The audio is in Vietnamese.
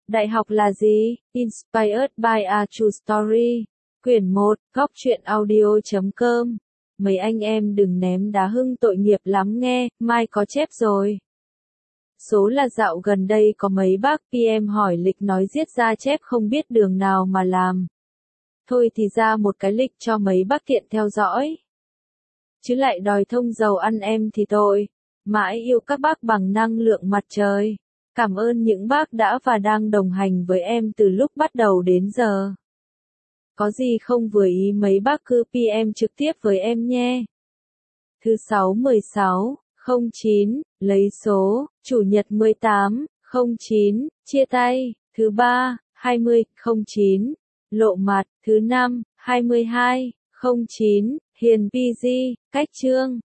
Đại học là gì? Inspired by a True Story. Quyển 1, góc truyện audio.com. Mấy anh em đừng ném đá Hưng tội nghiệp lắm nghe, mai có chép rồi. Số là dạo gần đây có mấy bác PM hỏi lịch nói giết ra chép không biết đường nào mà làm. Thôi thì ra một cái lịch cho mấy bác tiện theo dõi. Chứ lại đòi thông dầu ăn em thì tội. Mãi yêu các bác bằng năng lượng mặt trời. Cảm ơn những bác đã và đang đồng hành với em từ lúc bắt đầu đến giờ. Có gì không vừa ý mấy bác cứ PM trực tiếp với em nhé. Thứ 6/16/09, lấy số, Chủ nhật 18/09, chia tay, thứ 3/20/09, lộ mặt, thứ 5/22/09, Hiền PG, cách chương.